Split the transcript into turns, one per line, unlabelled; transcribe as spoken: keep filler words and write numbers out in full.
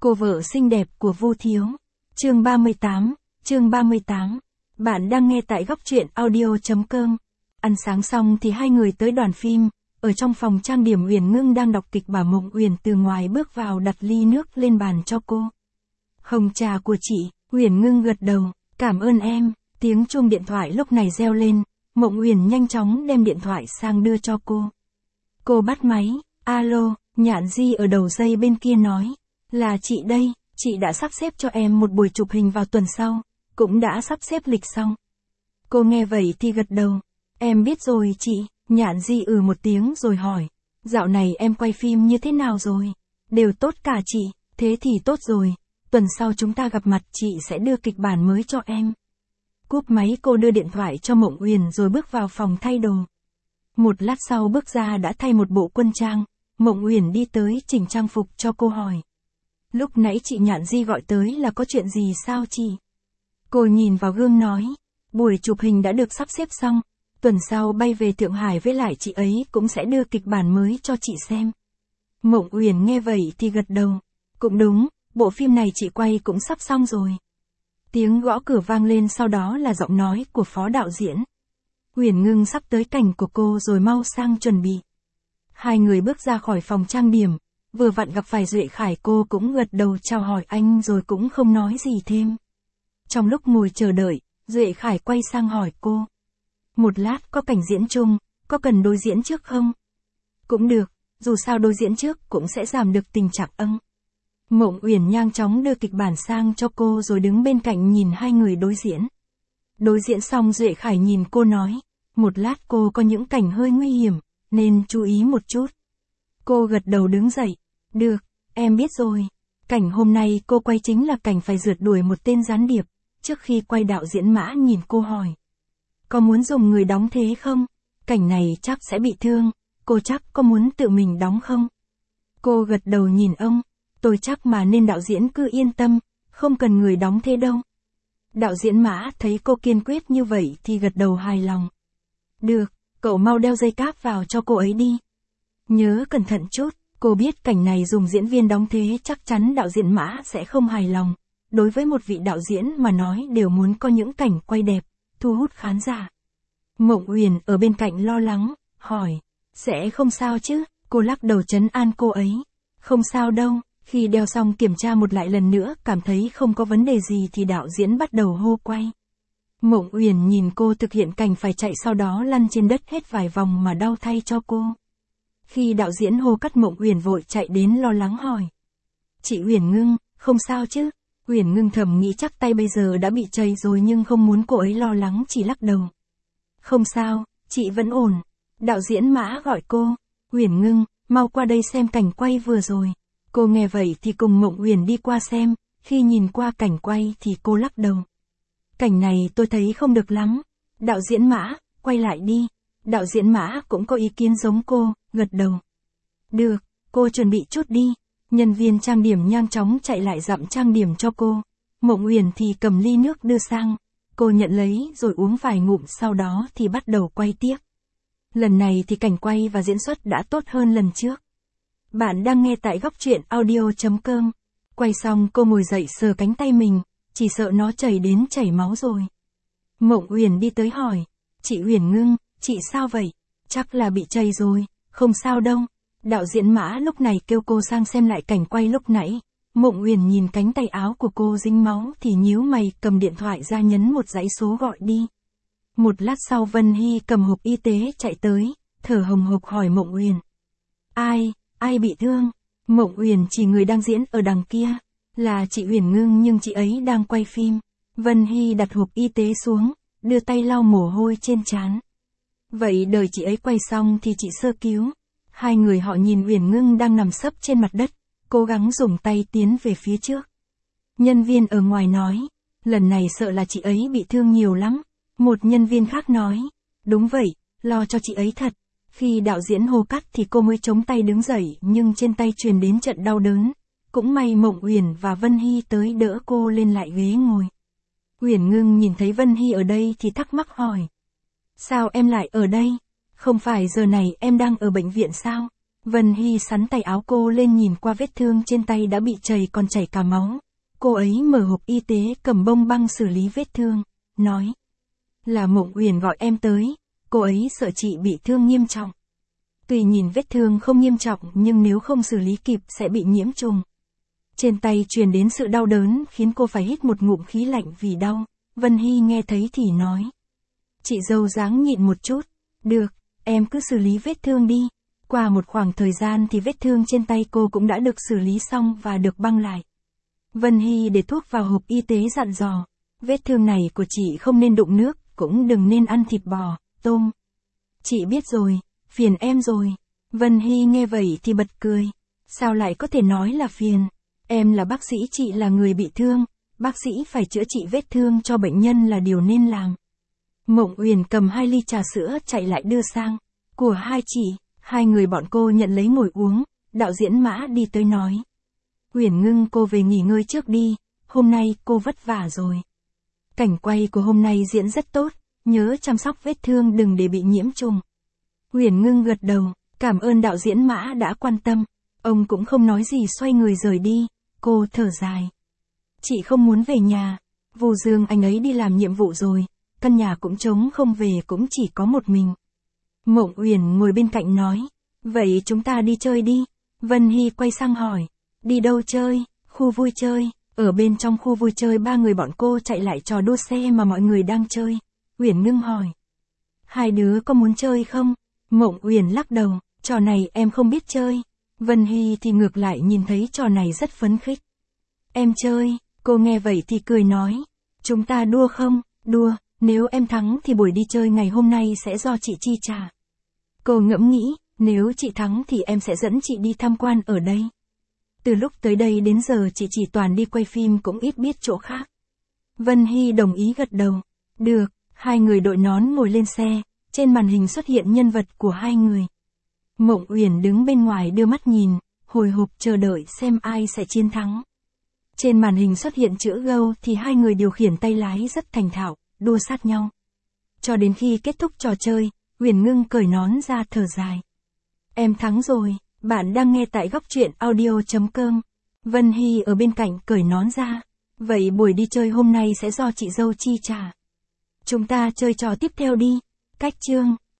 Cô vợ xinh đẹp của Vu Thiếu. Chương ba mươi tám, chương ba mươi tám. Bạn đang nghe tại góc truyện audio chấm com. Ăn sáng xong thì hai người tới đoàn phim, ở trong phòng trang điểm Uyển Ngưng đang đọc kịch bà Mộng Uyển từ ngoài bước vào đặt ly nước lên bàn cho cô. Hồng trà của chị, Uyển Ngưng gật đầu, cảm ơn em. Tiếng chuông điện thoại lúc này reo lên, Mộng Uyển nhanh chóng đem điện thoại sang đưa cho cô. Cô bắt máy, alo, Nhạn Di ở đầu dây bên kia nói, là chị đây, chị đã sắp xếp cho em một buổi chụp hình vào tuần sau, cũng đã sắp xếp lịch xong. Cô nghe vậy thì gật đầu, em biết rồi chị. Nhạn Di ừ một tiếng rồi hỏi, dạo này em quay phim như thế nào rồi? Đều tốt cả chị, thế thì tốt rồi, tuần sau chúng ta gặp mặt chị sẽ đưa kịch bản mới cho em. Cúp máy cô đưa điện thoại cho Mộng Uyển rồi bước vào phòng thay đồ. Một lát sau bước ra đã thay một bộ quân trang, Mộng Uyển đi tới chỉnh trang phục cho cô hỏi. Lúc nãy chị Nhạn Di gọi tới là có chuyện gì sao chị? Cô nhìn vào gương nói, buổi chụp hình đã được sắp xếp xong, tuần sau bay về Thượng Hải với lại chị ấy cũng sẽ đưa kịch bản mới cho chị xem. Mộng Uyển nghe vậy thì gật đầu, cũng đúng, bộ phim này chị quay cũng sắp xong rồi. Tiếng gõ cửa vang lên sau đó là giọng nói của phó đạo diễn. Uyển Ngưng sắp tới cảnh của cô rồi mau sang chuẩn bị. Hai người bước ra khỏi phòng trang điểm, vừa vặn gặp phải Duệ Khải, cô cũng gật đầu chào hỏi anh rồi cũng không nói gì thêm. Trong lúc ngồi chờ đợi, Duệ Khải quay sang hỏi cô. Một lát có cảnh diễn chung, có cần đối diễn trước không? Cũng được, dù sao đối diễn trước cũng sẽ giảm được tình trạng âng. Mộng Uyển nhanh chóng đưa kịch bản sang cho cô rồi đứng bên cạnh nhìn hai người đối diễn. Đối diễn xong Duệ Khải nhìn cô nói, một lát cô có những cảnh hơi nguy hiểm, nên chú ý một chút. Cô gật đầu đứng dậy, được, em biết rồi. Cảnh hôm nay cô quay chính là cảnh phải rượt đuổi một tên gián điệp. Trước khi quay đạo diễn Mã nhìn cô hỏi, có muốn dùng người đóng thế không? Cảnh này chắc sẽ bị thương, cô chắc có muốn tự mình đóng không? Cô gật đầu nhìn ông, tôi chắc mà nên đạo diễn cứ yên tâm, không cần người đóng thế đâu. Đạo diễn Mã thấy cô kiên quyết như vậy thì gật đầu hài lòng. Được, cậu mau đeo dây cáp vào cho cô ấy đi. Nhớ cẩn thận chút, cô biết cảnh này dùng diễn viên đóng thế chắc chắn đạo diễn Mã sẽ không hài lòng. Đối với một vị đạo diễn mà nói đều muốn có những cảnh quay đẹp, thu hút khán giả. Mộng Uyển ở bên cạnh lo lắng, hỏi, sẽ không sao chứ? Cô lắc đầu trấn an cô ấy, không sao đâu. Khi đeo xong kiểm tra một lại lần nữa cảm thấy không có vấn đề gì thì đạo diễn bắt đầu hô quay. Mộng Uyển nhìn cô thực hiện cảnh phải chạy sau đó lăn trên đất hết vài vòng mà đau thay cho cô. Khi đạo diễn hô cắt Mộng Uyển vội chạy đến lo lắng hỏi. Chị Uyển Ngưng, không sao chứ? Uyển Ngưng thầm nghĩ chắc tay bây giờ đã bị chảy rồi nhưng không muốn cô ấy lo lắng chỉ lắc đầu. Không sao, chị vẫn ổn. Đạo diễn Mã gọi cô. Uyển Ngưng, mau qua đây xem cảnh quay vừa rồi. Cô nghe vậy thì cùng Mộng Uyển đi qua xem, khi nhìn qua cảnh quay thì cô lắc đầu. Cảnh này tôi thấy không được lắm. Đạo diễn Mã, quay lại đi. Đạo diễn Mã cũng có ý kiến giống cô, gật đầu. Được, cô chuẩn bị chút đi. Nhân viên trang điểm nhanh chóng chạy lại dặm trang điểm cho cô. Mộng Uyển thì cầm ly nước đưa sang. Cô nhận lấy rồi uống vài ngụm sau đó thì bắt đầu quay tiếp. Lần này thì cảnh quay và diễn xuất đã tốt hơn lần trước. Bạn đang nghe tại góc truyện audio chấm com. Quay xong cô ngồi dậy sờ cánh tay mình, chỉ sợ nó chảy đến chảy máu rồi. Mộng Uyển đi tới hỏi, chị Uyển Ngưng, chị sao vậy? Chắc là bị chảy rồi, không sao đâu. Đạo diễn Mã lúc này kêu cô sang xem lại cảnh quay lúc nãy. Mộng Uyển nhìn cánh tay áo của cô dính máu thì nhíu mày cầm điện thoại ra nhấn một dãy số gọi đi. Một lát sau Vân Hy cầm hộp y tế chạy tới, thở hồng hộc hỏi Mộng Uyển. Ai, ai bị thương? Mộng Uyển chỉ người đang diễn ở đằng kia. Là chị Uyển Ngưng nhưng chị ấy đang quay phim. Vân Hy đặt hộp y tế xuống, đưa tay lau mồ hôi trên trán. Vậy đợi chị ấy quay xong thì chị sơ cứu. Hai người họ nhìn Uyển Ngưng đang nằm sấp trên mặt đất, cố gắng dùng tay tiến về phía trước. Nhân viên ở ngoài nói, lần này sợ là chị ấy bị thương nhiều lắm. Một nhân viên khác nói, đúng vậy, lo cho chị ấy thật. Khi đạo diễn hô cắt thì cô mới chống tay đứng dậy nhưng trên tay truyền đến trận đau đớn. Cũng may Mộng Uyển và Vân Hy tới đỡ cô lên lại ghế ngồi. Uyển Ngưng nhìn thấy Vân Hy ở đây thì thắc mắc hỏi. Sao em lại ở đây? Không phải giờ này em đang ở bệnh viện sao? Vân Hy sắn tay áo cô lên nhìn qua vết thương trên tay đã bị chảy còn chảy cả máu. Cô ấy mở hộp y tế cầm bông băng xử lý vết thương, nói. Là Mộng Uyển gọi em tới, cô ấy sợ chị bị thương nghiêm trọng. Tuy nhìn vết thương không nghiêm trọng nhưng nếu không xử lý kịp sẽ bị nhiễm trùng. Trên tay truyền đến sự đau đớn khiến cô phải hít một ngụm khí lạnh vì đau. Vân Hy nghe thấy thì nói. Chị dâu dáng nhịn một chút. Được, em cứ xử lý vết thương đi. Qua một khoảng thời gian thì vết thương trên tay cô cũng đã được xử lý xong và được băng lại. Vân Hy để thuốc vào hộp y tế dặn dò. Vết thương này của chị không nên đụng nước, cũng đừng nên ăn thịt bò, tôm. Chị biết rồi, phiền em rồi. Vân Hy nghe vậy thì bật cười. Sao lại có thể nói là phiền? Em là bác sĩ, chị là người bị thương. Bác sĩ phải chữa trị vết thương cho bệnh nhân là điều nên làm. Mộng Uyển cầm hai ly trà sữa chạy lại đưa sang. Của hai chị, hai người bọn cô nhận lấy ngồi uống. Đạo diễn Mã đi tới nói. Uyển Ngưng, cô về nghỉ ngơi trước đi. Hôm nay cô vất vả rồi. Cảnh quay của hôm nay diễn rất tốt. Nhớ chăm sóc vết thương đừng để bị nhiễm trùng. Uyển Ngưng gật đầu. Cảm ơn đạo diễn Mã đã quan tâm. Ông cũng không nói gì xoay người rời đi. Cô thở dài. Chị không muốn về nhà. Vu Dương anh ấy đi làm nhiệm vụ rồi. Căn nhà cũng trống không, về cũng chỉ có một mình. Mộng Uyển ngồi bên cạnh nói. Vậy chúng ta đi chơi đi. Vân Hy quay sang hỏi. Đi đâu chơi? Khu vui chơi. Ở bên trong khu vui chơi ba người bọn cô chạy lại trò đua xe mà mọi người đang chơi. Uyển Ngưng hỏi. Hai đứa có muốn chơi không? Mộng Uyển lắc đầu. Trò này em không biết chơi. Vân Hy thì ngược lại nhìn thấy trò này rất phấn khích. Em chơi. Cô nghe vậy thì cười nói. Chúng ta đua không? Đua. Nếu em thắng thì buổi đi chơi ngày hôm nay sẽ do chị chi trả. Cô ngẫm nghĩ. Nếu chị thắng thì em sẽ dẫn chị đi tham quan ở đây. Từ lúc tới đây đến giờ chị chỉ toàn đi quay phim, cũng ít biết chỗ khác. Vân Hy đồng ý gật đầu. Được. Hai người đội nón ngồi lên xe. Trên màn hình xuất hiện nhân vật của hai người. Mộng Uyển đứng bên ngoài đưa mắt nhìn, hồi hộp chờ đợi xem ai sẽ chiến thắng. Trên màn hình xuất hiện chữ Go thì hai người điều khiển tay lái rất thành thạo, đua sát nhau. Cho đến khi kết thúc trò chơi, Uyển Ngưng cởi nón ra thở dài. Em thắng rồi, bạn đang nghe tại góc truyện audio chấm com. Vân Hy ở bên cạnh cởi nón ra. Vậy buổi đi chơi hôm nay sẽ do chị dâu chi trả. Chúng ta chơi trò tiếp theo đi. Cách chương.